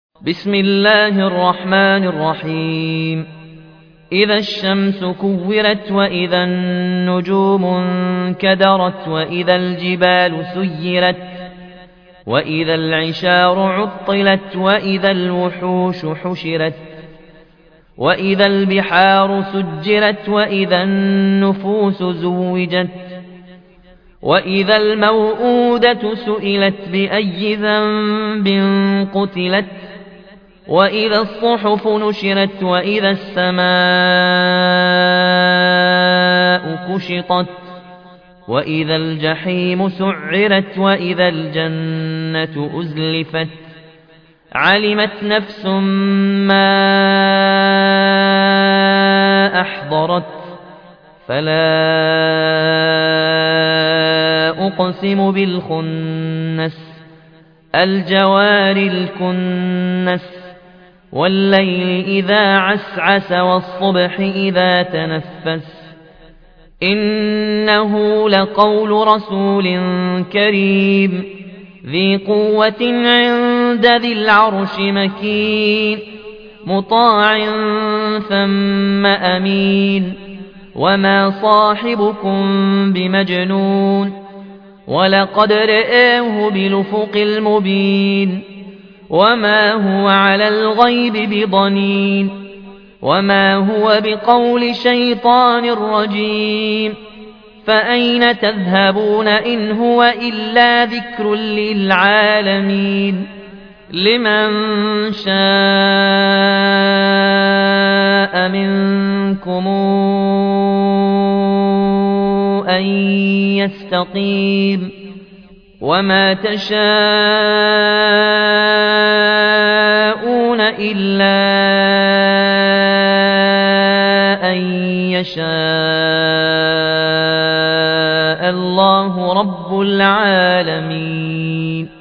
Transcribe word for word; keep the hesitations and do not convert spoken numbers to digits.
بسم الله الرحمن الرحيم إذا الشمس كورت وإذا النجوم انكدرت وإذا الجبال سيرت وإذا العشار عطلت وإذا الوحوش حشرت وإذا البحار سجرت وإذا النفوس زوجت وإذا الموءودة سئلت بأي ذنب قتلت وإذا الصحف نشرت وإذا السماء كشطت وإذا الجحيم سعرت وإذا الجنة أزلفت علمت نفس ما أحضرت فلا أقسم بالخنس الجوار الكنس والليل إذا عسعس والصبح إذا تنفس إنه لقول رسول كريم ذي قوة عند ذي العرش مكين مطاع ثم أمين وما صاحبكم بمجنون ولقد رآه بالأفق المبين وما هو على الغيب بضنين وما هو بقول شيطان رجيم فأين تذهبون إن هو إلا ذكر للعالمين لمن شاء منكم أن يستقيم وما تشاءون إلا أن يشاء الله رب العالمين.